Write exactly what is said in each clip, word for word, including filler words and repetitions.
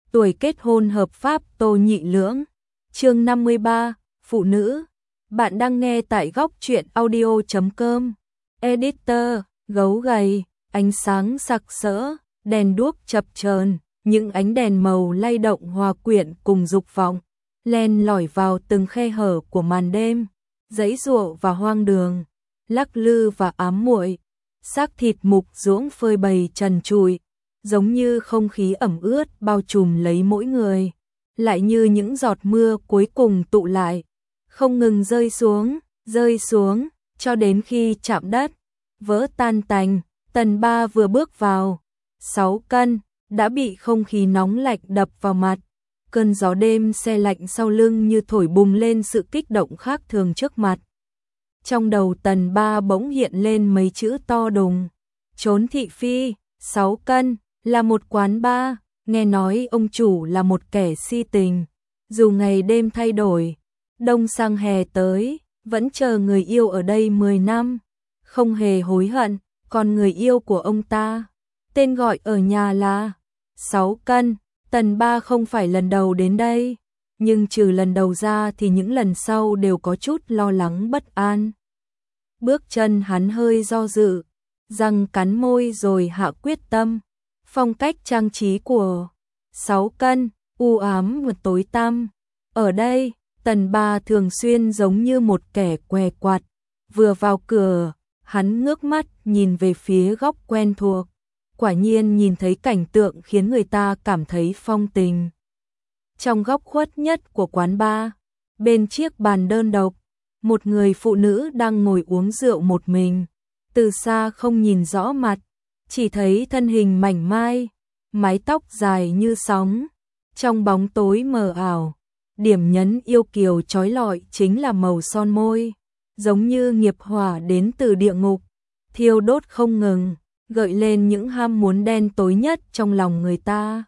tuổi kết hôn hợp pháp Tô Nhị Lưỡng. Chương năm mươi ba, phụ nữ. Bạn đang nghe tại góc truyện audio chấm com. Editor, gấu gầy, ánh sáng sặc sỡ, đèn đuốc chập chờn, những ánh đèn màu lay động hòa quyện cùng dục vọng, len lỏi vào từng khe hở của màn đêm, dãy giụa và hoang đường, lắc lư và ám muội. Xác thịt mục ruỗng phơi bày trần trụi, giống như không khí ẩm ướt bao trùm lấy mỗi người, lại như những giọt mưa cuối cùng tụ lại, không ngừng rơi xuống, rơi xuống, cho đến khi chạm đất, vỡ tan tành. Tần Ba vừa bước vào, sáu cân, đã bị không khí nóng lạnh đập vào mặt. Cơn gió đêm se lạnh sau lưng như thổi bùng lên sự kích động khác thường trước mặt. Trong đầu Tần Ba bỗng hiện lên mấy chữ to đùng. Trốn thị phi, sáu cân, là một quán bar, nghe nói ông chủ là một kẻ si tình. Dù ngày đêm thay đổi, đông sang hè tới, vẫn chờ người yêu ở đây mười năm. Không hề hối hận, còn người yêu của ông ta, tên gọi ở nhà là sáu cân. Tần Ba không phải lần đầu đến đây, nhưng trừ lần đầu ra thì những lần sau đều có chút lo lắng bất an. Bước chân hắn hơi do dự, răng cắn môi rồi hạ quyết tâm. Phong cách trang trí của sáu cân, u ám và tối tăm. Ở đây, Tần Ba thường xuyên giống như một kẻ què quặt. Vừa vào cửa, hắn ngước mắt nhìn về phía góc quen thuộc. Quả nhiên nhìn thấy cảnh tượng khiến người ta cảm thấy phong tình. Trong góc khuất nhất của quán bar, bên chiếc bàn đơn độc, một người phụ nữ đang ngồi uống rượu một mình. Từ xa không nhìn rõ mặt, chỉ thấy thân hình mảnh mai, mái tóc dài như sóng. Trong bóng tối mờ ảo, điểm nhấn yêu kiều chói lọi chính là màu son môi, giống như nghiệp hỏa đến từ địa ngục, thiêu đốt không ngừng, gợi lên những ham muốn đen tối nhất trong lòng người ta.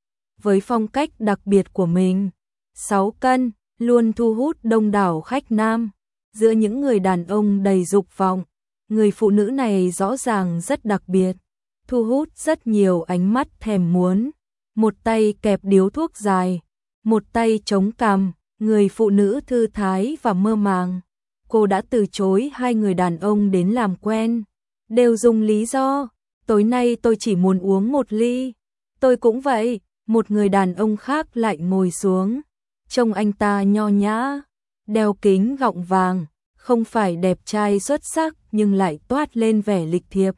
Với phong cách đặc biệt của mình, sáu cân luôn thu hút đông đảo khách nam. Giữa những người đàn ông đầy dục vọng, người phụ nữ này rõ ràng rất đặc biệt, thu hút rất nhiều ánh mắt thèm muốn. Một tay kẹp điếu thuốc dài, một tay chống cằm, người phụ nữ thư thái và mơ màng. Cô đã từ chối hai người đàn ông đến làm quen, đều dùng lý do, tối nay tôi chỉ muốn uống một ly. Tôi cũng vậy. Một người đàn ông khác lại ngồi xuống, trông anh ta nho nhã, đeo kính gọng vàng, không phải đẹp trai xuất sắc nhưng lại toát lên vẻ lịch thiệp.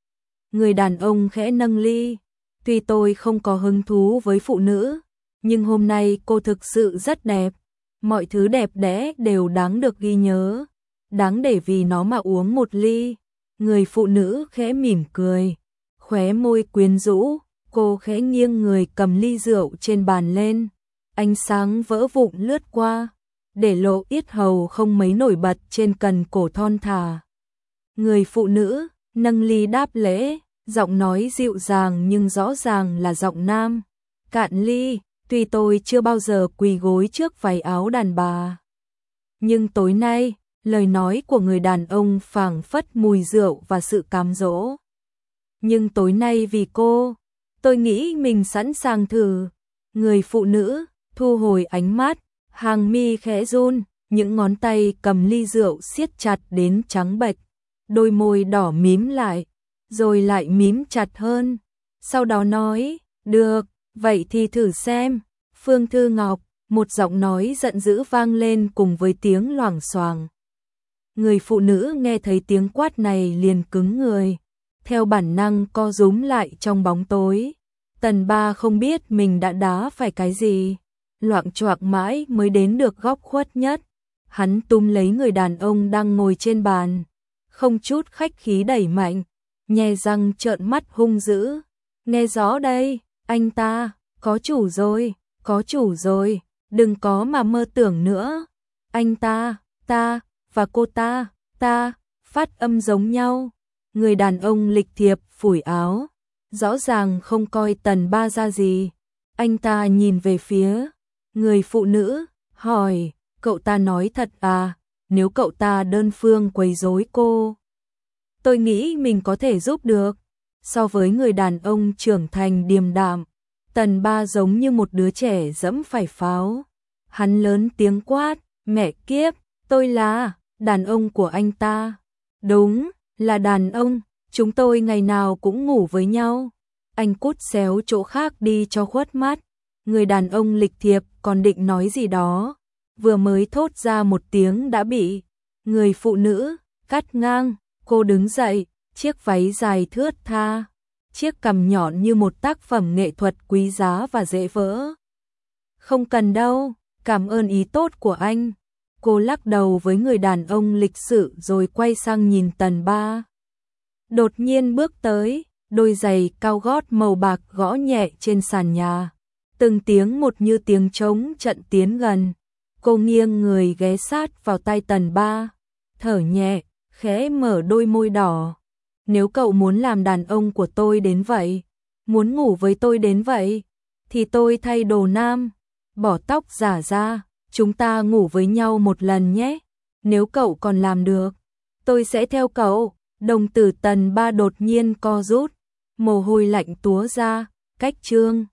Người đàn ông khẽ nâng ly, tuy tôi không có hứng thú với phụ nữ, nhưng hôm nay cô thực sự rất đẹp, mọi thứ đẹp đẽ đều đáng được ghi nhớ, đáng để vì nó mà uống một ly. Người phụ nữ khẽ mỉm cười, khóe môi quyến rũ. Cô khẽ nghiêng người cầm ly rượu trên bàn lên, ánh sáng vỡ vụn lướt qua, để lộ yết hầu không mấy nổi bật trên cần cổ thon thả. Người phụ nữ nâng ly đáp lễ, giọng nói dịu dàng nhưng rõ ràng là giọng nam. Cạn ly, tuy tôi chưa bao giờ quỳ gối trước váy áo đàn bà, nhưng tối nay, lời nói của người đàn ông phảng phất mùi rượu và sự cám dỗ. Nhưng tối nay vì cô, tôi nghĩ mình sẵn sàng thử. Người phụ nữ thu hồi ánh mắt, hàng mi khẽ run, những ngón tay cầm ly rượu siết chặt đến trắng bệch, đôi môi đỏ mím lại, rồi lại mím chặt hơn. Sau đó nói, được, vậy thì thử xem. Phương Thư Ngọc, một giọng nói giận dữ vang lên cùng với tiếng loảng xoảng. Người phụ nữ nghe thấy tiếng quát này liền cứng người, theo bản năng co rúm lại trong bóng tối. Tần Ba không biết mình đã đá phải cái gì, loạng choạng mãi mới đến được góc khuất nhất. Hắn túm lấy người đàn ông đang ngồi trên bàn, không chút khách khí đẩy mạnh, nhe răng trợn mắt hung dữ. Nghe rõ đây, anh ta, có chủ rồi, có chủ rồi, đừng có mà mơ tưởng nữa. Anh ta, ta, và cô ta, ta, phát âm giống nhau. Người đàn ông lịch thiệp phủi áo, rõ ràng không coi Tần Ba ra gì. Anh ta nhìn về phía người phụ nữ, hỏi, cậu ta nói thật à? Nếu cậu ta đơn phương quấy rối cô, tôi nghĩ mình có thể giúp được. So với người đàn ông trưởng thành điềm đạm, Tần Ba giống như một đứa trẻ dẫm phải pháo. Hắn lớn tiếng quát, mẹ kiếp, tôi là đàn ông của anh ta. Đúng, là đàn ông, chúng tôi ngày nào cũng ngủ với nhau. Anh cút xéo chỗ khác đi cho khuất mắt. Người đàn ông lịch thiệp còn định nói gì đó, vừa mới thốt ra một tiếng đã bị người phụ nữ cắt ngang. Cô đứng dậy, chiếc váy dài thướt tha, chiếc cằm nhọn như một tác phẩm nghệ thuật quý giá và dễ vỡ. Không cần đâu, cảm ơn ý tốt của anh. Cô lắc đầu với người đàn ông lịch sự rồi quay sang nhìn Tần Ba. Đột nhiên bước tới, đôi giày cao gót màu bạc gõ nhẹ trên sàn nhà. Từng tiếng một như tiếng trống trận tiến gần. Cô nghiêng người ghé sát vào tay Tần Ba, thở nhẹ, khẽ mở đôi môi đỏ. Nếu cậu muốn làm đàn ông của tôi đến vậy, muốn ngủ với tôi đến vậy, thì tôi thay đồ nam, bỏ tóc giả ra, chúng ta ngủ với nhau một lần nhé. Nếu cậu còn làm được, tôi sẽ theo cậu. Đồng tử Tần Ba đột nhiên co rút, mồ hôi lạnh túa ra, cách Trương